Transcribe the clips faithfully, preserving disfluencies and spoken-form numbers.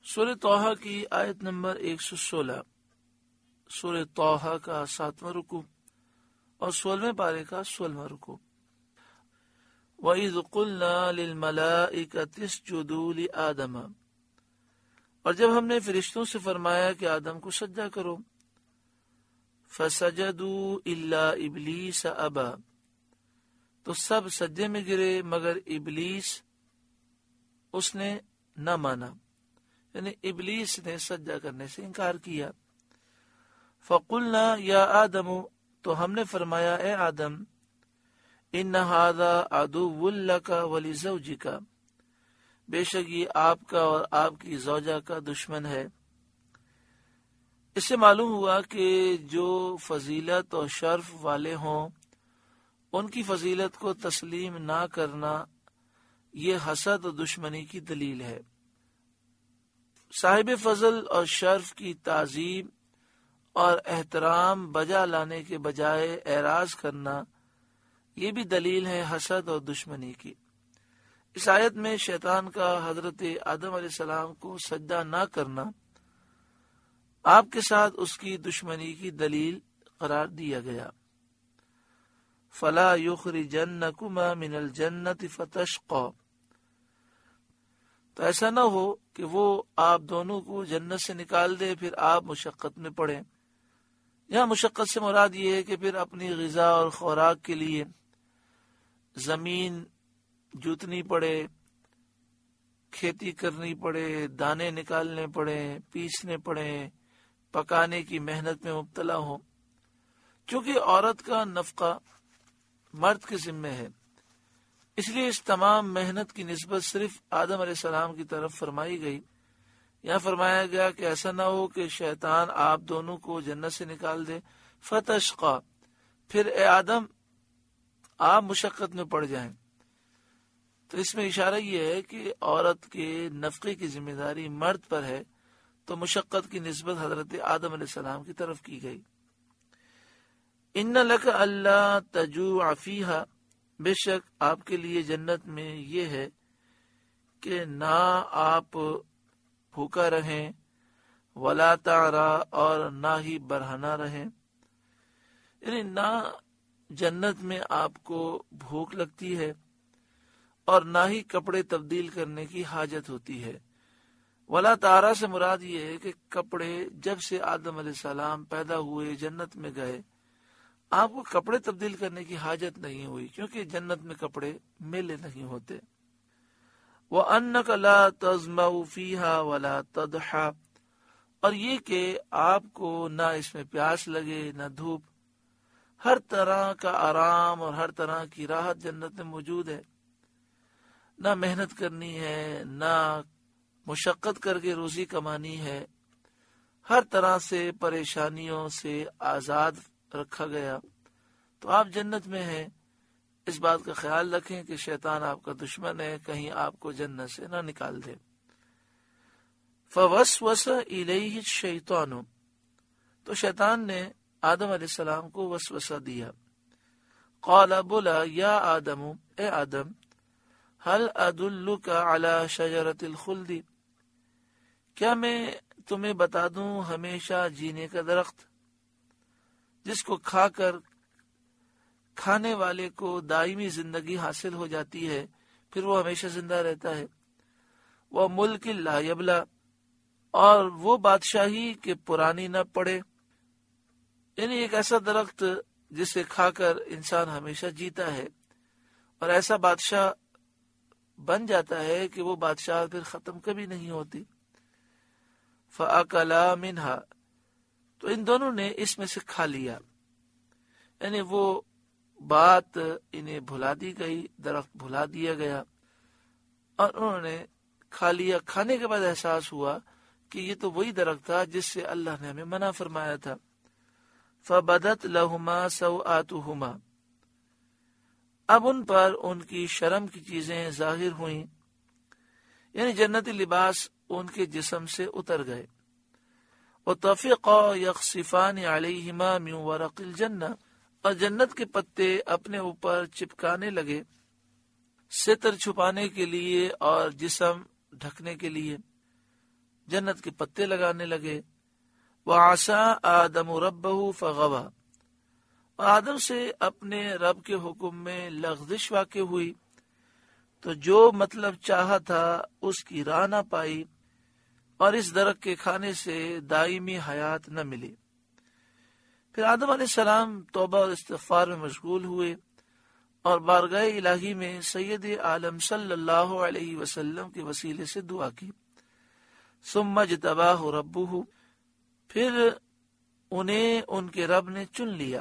سورہ طٰہٰ کی آیت نمبر ایک سو سولہ، سورہ طٰہٰ کا ساتواں رکوع اور سولہویں پارے کا سولہواں رکوع۔ وَإِذْ قُلْنَا لِلْمَلَائِكَةِ اسْجُدُوا لِآدَمَ، اور جب ہم نے فرشتوں سے فرمایا کہ آدم کو سجدہ کرو، فَسَجَدُوا إِلَّا إِبْلِيسَ أَبَى، تو سب سجدے میں گرے مگر ابلیس، اس نے نہ مانا، یعنی ابلیس نے سجدہ کرنے سے انکار کیا۔ فَقُلْنَا يَا آدَمُ، تو ہم نے فرمایا اے آدم، إِنَّ هَذَا عَدُوٌّ لَكَ وَلِزَوْجِكَ، بے شک یہ آپ کا اور آپ کی زوجہ کا دشمن ہے۔ اس سے معلوم ہوا کہ جو فضیلت اور شرف والے ہوں ان کی فضیلت کو تسلیم نہ کرنا یہ حسد اور دشمنی کی دلیل ہے۔ صاحب فضل اور شرف کی تعظیم اور احترام بجا لانے کے بجائے اعراض کرنا یہ بھی دلیل ہے حسد اور دشمنی کی۔ اس آیت میں شیطان کا حضرت آدم علیہ السلام کو سجدہ نہ کرنا آپ کے ساتھ اس کی دشمنی کی دلیل قرار دیا گیا۔ فَلَا يُخْرِجَنَّكُمَا مِنَ الْجَنَّةِ فَتَشْقَى، تو ایسا نہ ہو کہ وہ آپ دونوں کو جنت سے نکال دے پھر آپ مشقت میں پڑیں۔ یہاں مشقت سے مراد یہ ہے کہ پھر اپنی غذا اور خوراک کے لیے زمین جوتنی پڑے، کھیتی کرنی پڑے، دانے نکالنے پڑے، پیسنے پڑے، پکانے کی محنت میں مبتلا ہو۔ چونکہ عورت کا نفقہ مرد کے ذمہ ہے، اس لیے اس تمام محنت کی نسبت صرف آدم علیہ السلام کی طرف فرمائی گئی۔ یہاں فرمایا گیا کہ ایسا نہ ہو کہ شیطان آپ دونوں کو جنت سے نکال دے، فتشقى، پھر اے آدم آپ مشقت میں پڑ جائیں۔ تو اس میں اشارہ یہ ہے کہ عورت کے نفقے کی ذمہ داری مرد پر ہے، تو مشقت کی نسبت حضرت آدم علیہ السلام کی طرف کی گئی۔ ان لک الا تجوع فیہا، بے شک آپ کے لیے جنت میں یہ ہے کہ نہ آپ بھوکا رہیں، ولا تعرا، اور نہ ہی برہنہ رہیں، یعنی نہ جنت میں آپ کو بھوک لگتی ہے اور نہ ہی کپڑے تبدیل کرنے کی حاجت ہوتی ہے۔ ولا تعرا سے مراد یہ ہے کہ کپڑے جب سے آدم علیہ السلام پیدا ہوئے جنت میں گئے آپ کو کپڑے تبدیل کرنے کی حاجت نہیں ہوئی، کیونکہ جنت میں کپڑے میلے نہیں ہوتے۔ وَأَنَّكَ لَا تَظْمَأُ فِيهَا وَلَا تَضْحَى، اور یہ کہ آپ کو نہ اس میں پیاس لگے نہ دھوپ، ہر طرح کا آرام اور ہر طرح کی راحت جنت میں موجود ہے۔ نہ محنت کرنی ہے، نہ مشقت کر کے روزی کمانی ہے، ہر طرح سے پریشانیوں سے آزاد رکھا گیا۔ تو آپ جنت میں ہیں، اس بات کا خیال رکھیں کہ شیطان آپ کا دشمن ہے، کہیں آپ کو جنت سے نہ نکال دے۔ فوسوس الیہ الشیطان، تو شیطان نے آدم علیہ السلام کو وسوسہ دیا۔ قال، بولا، یا آدم، اے آدم، هل ادلک علی شجرۃ الخلد، کیا میں تمہیں بتا دوں ہمیشہ جینے کا درخت جس کو کھا کر کھانے والے کو دائمی زندگی حاصل ہو جاتی ہے، پھر وہ ہمیشہ زندہ رہتا ہے۔ وہ ملک لا یبلا، اور وہ بادشاہی کہ پرانی نہ پڑے، یعنی ایک ایسا درخت جسے کھا کر انسان ہمیشہ جیتا ہے اور ایسا بادشاہ بن جاتا ہے کہ وہ بادشاہ پھر ختم کبھی نہیں ہوتی۔ فَأَكَلَا مِنْهَا، تو ان دونوں نے اس میں سے کھا لیا، یعنی وہ بات انہیں بھلا دی گئی، درخت بھلا دیا گیا اور انہوں نے کھا لیا۔ کھانے کے بعد احساس ہوا کہ یہ تو وہی درخت تھا جس سے اللہ نے ہمیں منع فرمایا تھا۔ فَبَدَتْ لَهُمَا سَوْآتُهُمَا، اب ان پر ان کی شرم کی چیزیں ظاہر ہوئیں، یعنی جنتی لباس ان کے جسم سے اتر گئے۔ وَطَفِقَا يَخْصِفَانِ عَلَيْهِمَا مِنْ وَرَقِ الْجَنَّةِ، اور جنت کے پتے اپنے اوپر چپکانے لگے، ستر چھپانے کے لیے اور جسم ڈھکنے کے لیے۔ جنت کے پتے لگانے لگے. وَعَصَىٰ آدَمُ رَبَّهُ فَغَوَىٰ، آدم سے اپنے رب کے حکم میں لغزش واقع ہوئی تو جو مطلب چاہا تھا اس کی راہ نہ پائی اور اس درخت کے کھانے سے دائمی حیات نہ ملی. پھر آدم علیہ السلام توبہ اور استغفار میں مشغول ہوئے اور بارگاہ الہی میں سید عالم صلی اللہ علیہ وسلم کے وسیلے سے دعا کی. ثم اجتباہ ربہ، پھر انہیں ان کے رب نے چن لیا.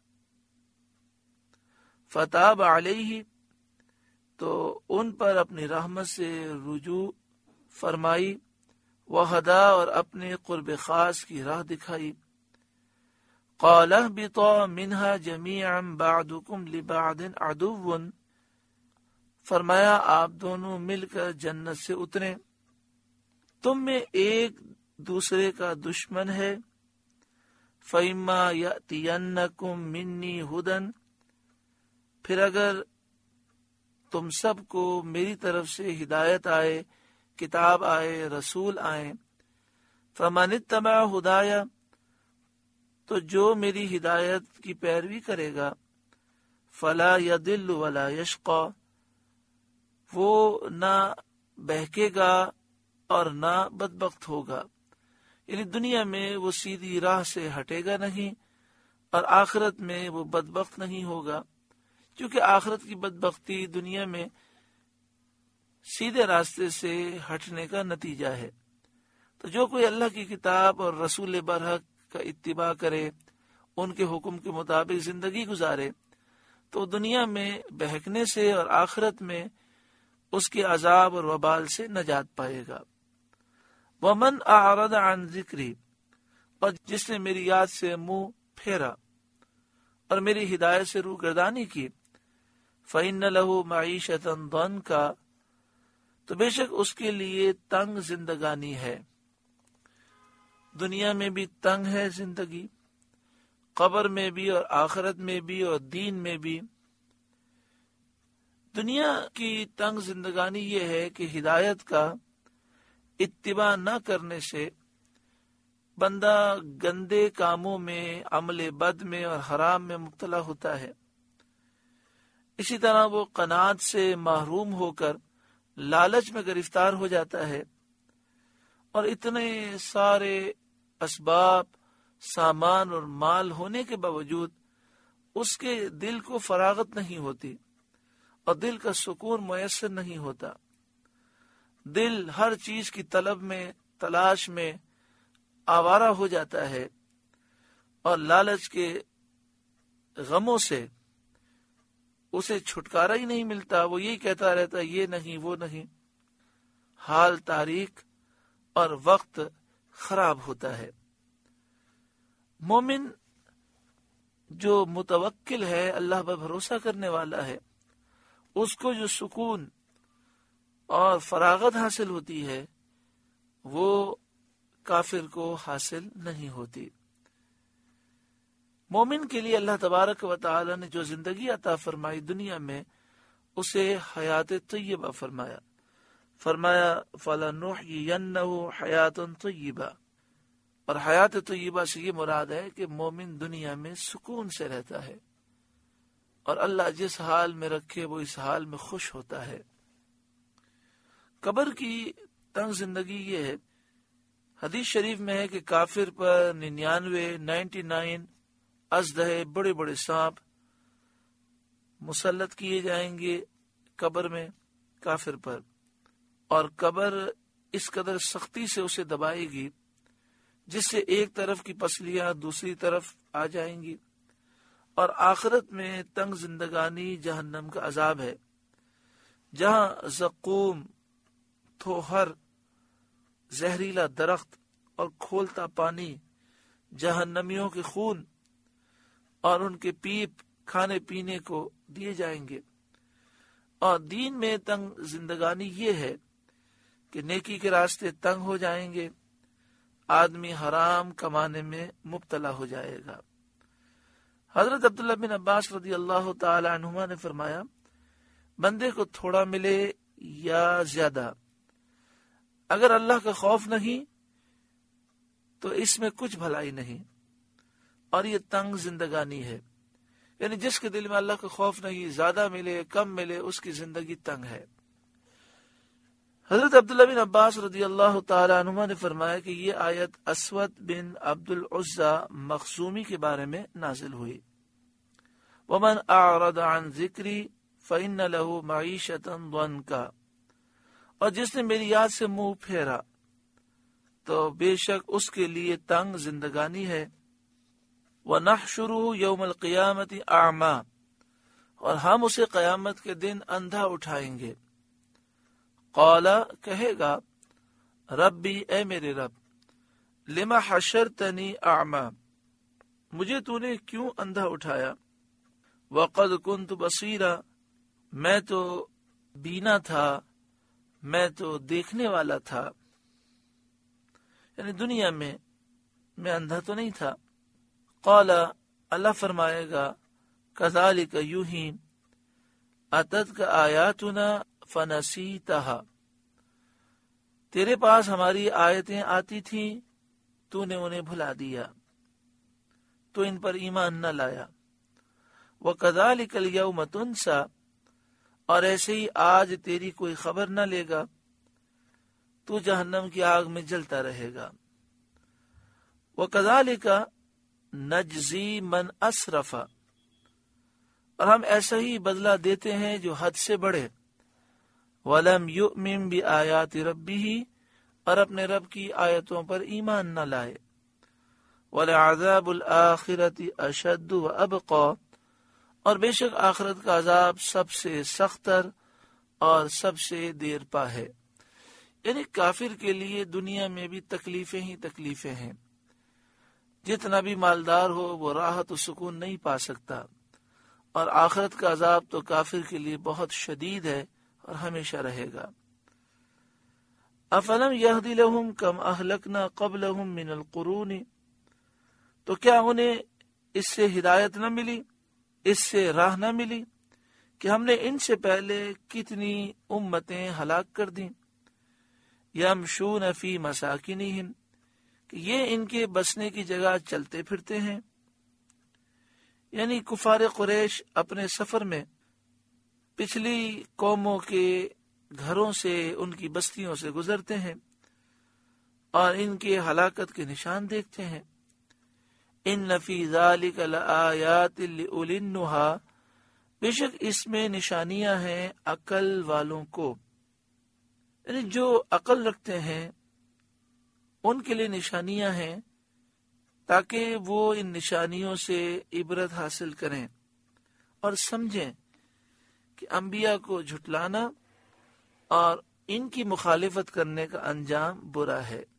فتاب علیہ، تو ان پر اپنی رحمت سے رجوع فرمائی. وہدا، اور اپنے قرب خاص کی راہ دکھائی. قال اهبطوا منها جميعا بعضكم لبعض عدو، فرمایا آپ دونوں مل کر جنت سے اتریں، تم میں ایک دوسرے کا دشمن ہے. فَإِمَّا يَأْتِيَنَّكُم مِّنِّي هُدًى، پھر اگر تم سب کو میری طرف سے ہدایت آئے، کتاب آئے، رسول آئے. فَمَنِ اتَّبَعَ هُدَايَ، تو جو میری ہدایت کی پیروی کرے گا، فلا يضل ولا یشقی، وہ نہ بہکے گا اور نہ بدبخت ہوگا. یعنی دنیا میں وہ سیدھی راہ سے ہٹے گا نہیں اور آخرت میں وہ بدبخت نہیں ہوگا، کیونکہ آخرت کی بدبختی دنیا میں سیدھے راستے سے ہٹنے کا نتیجہ ہے. تو جو کوئی اللہ کی کتاب اور رسول برحق کا اتباع کرے، ان کے حکم کے مطابق زندگی گزارے، تو دنیا میں بہکنے سے اور آخرت میں اس کے عذاب اور وبال سے نجات پائے گا. ومن اعرض عن ذکری، اور جس نے میری یاد سے منہ پھیرا اور میری ہدایت سے روگردانی کی، فإن له معیشۃ ضنکا، تو بے شک اس کے لیے تنگ زندگانی ہے. دنیا میں بھی تنگ ہے زندگی، قبر میں بھی اور آخرت میں بھی اور دین میں بھی. دنیا کی تنگ زندگانی یہ ہے کہ ہدایت کا اتباع نہ کرنے سے بندہ گندے کاموں میں، عمل بد میں اور حرام میں مبتلا ہوتا ہے. اسی طرح وہ قناعت سے محروم ہو کر لالچ میں گرفتار ہو جاتا ہے، اور اتنے سارے اسباب، سامان اور مال ہونے کے باوجود اس کے دل کو فراغت نہیں ہوتی اور دل کا سکون میسر نہیں ہوتا. دل ہر چیز کی طلب میں، تلاش میں آوارہ ہو جاتا ہے اور لالچ کے غموں سے اسے چھٹکارا ہی نہیں ملتا. وہ یہی کہتا رہتا، یہ نہیں، وہ نہیں. حال تاریک اور وقت خراب ہوتا ہے. مومن جو متوکل ہے، اللہ پر بھروسہ کرنے والا ہے، اس کو جو سکون اور فراغت حاصل ہوتی ہے وہ کافر کو حاصل نہیں ہوتی. مومن کے لیے اللہ تبارک و تعالی نے جو زندگی عطا فرمائی دنیا میں، اسے حیات طیبہ فرمایا. فرمایا فَلَنُحْيِيَنَّهُ حَيَاةً طَيِّبَةً، اور حیات طیبہ سے یہ مراد ہے کہ مومن دنیا میں سکون سے رہتا ہے اور اللہ جس حال میں رکھے وہ اس حال میں خوش ہوتا ہے. قبر کی تنگ زندگی یہ ہے، حدیث شریف میں ہے کہ کافر پر ننانوے نائنٹی نائن ازدہے بڑے بڑے سانپ مسلط کیے جائیں گے قبر میں کافر پر، اور قبر اس قدر سختی سے اسے دبائے گی جس سے ایک طرف کی پسلیاں دوسری طرف آ جائیں گی. اور آخرت میں تنگ زندگانی جہنم کا عذاب ہے، جہاں زقوم، تھوہر، زہریلا درخت اور کھولتا پانی جہنمیوں کے خون اور ان کے پیپ کھانے پینے کو دیے جائیں گے. اور دین میں تنگ زندگانی یہ ہے کہ نیکی کے راستے تنگ ہو جائیں گے، آدمی حرام کمانے میں مبتلا ہو جائے گا. حضرت عبداللہ بن عباس رضی اللہ تعالی عنہما نے فرمایا، بندے کو تھوڑا ملے یا زیادہ، اگر اللہ کا خوف نہیں تو اس میں کچھ بھلائی نہیں، اور یہ تنگ زندگانی ہے، یعنی جس کے دل میں اللہ کا خوف نہیں، زیادہ ملے کم ملے، اس کی زندگی تنگ ہے۔ حضرت عبداللہ بن عباس رضی اللہ تعالی عنہما نے فرمایا کہ یہ آیت اسود بن عبد العزى مخزومی کے بارے میں نازل ہوئی۔ ومن اعرض عن ذکری فإن له معیشة ضنکا، اور جس نے میری یاد سے منہ پھیرا تو بے شک اس کے لیے تنگ زندگانی ہے۔ وَنَحْشُرُهُ يَوْمَ الْقِيَامَةِ أَعْمَى، اور ہم اسے قیامت کے دن اندھا اٹھائیں گے۔ قَالَ، کہے گا، ربی، اے میرے رب، لِمَ حَشَرْتَنِي أَعْمَى، مجھے تو نے کیوں اندھا اٹھایا؟ وَقَدْ كُنْتُ بَصِيرًا، میں تو بینا تھا، میں تو دیکھنے والا تھا، یعنی دنیا میں میں اندھا تو نہیں تھا۔ قال، اللہ فرمائے گا، کذالک، یوں ہی، اتتک آیاتنا فنسیتها، تیرے پاس ہماری آیتیں آتی تھیں، تو نے انہیں بھلا دیا، تو ان پر ایمان نہ لایا۔ وکذالک الیوم تنسیٰ، اور ایسے ہی آج تیری کوئی خبر نہ لے گا، تو جہنم کی آگ میں جلتا رہے گا۔ وَكَذَلِكَ نَجْزِي مَنْ أَسْرَفَ، اور ہم ایسا ہی بدلہ دیتے ہیں جو حد سے بڑھے۔ وَلَمْ يُؤْمِن بِآيَاتِ رَبِّهِ، اور اپنے رب کی آیتوں پر ایمان نہ لائے۔ وَلَعَذَابُ الْآخِرَةِ أَشَدُّ وَأَبْقَى، اور بے شک آخرت کا عذاب سب سے سختر اور سب سے دیر پا ہے۔ یعنی کافر کے لیے دنیا میں بھی تکلیفیں ہی تکلیفیں ہیں، جتنا بھی مالدار ہو وہ راحت و سکون نہیں پا سکتا، اور آخرت کا عذاب تو کافر کے لیے بہت شدید ہے اور ہمیشہ رہے گا۔ افلم یہدی لہم کم اہلکنا قبلہم من القرون، تو کیا انہیں اس سے ہدایت نہ ملی، اس سے راہ نہ ملی کہ ہم نے ان سے پہلے کتنی امتیں ہلاک کر دیں۔ یمشون فی مساکنہم، کہ یہ ان کے بسنے کی جگہ چلتے پھرتے ہیں، یعنی کفار قریش اپنے سفر میں پچھلی قوموں کے گھروں سے، ان کی بستیوں سے گزرتے ہیں اور ان کے ہلاکت کے نشان دیکھتے ہیں۔ ان فی ذلک لآیات لأولی النہی، بے شک اس میں نشانیاں ہیں عقل والوں کو، یعنی جو عقل رکھتے ہیں ان کے لیے نشانیاں ہیں، تاکہ وہ ان نشانیوں سے عبرت حاصل کریں اور سمجھیں کہ انبیاء کو جھٹلانا اور ان کی مخالفت کرنے کا انجام برا ہے۔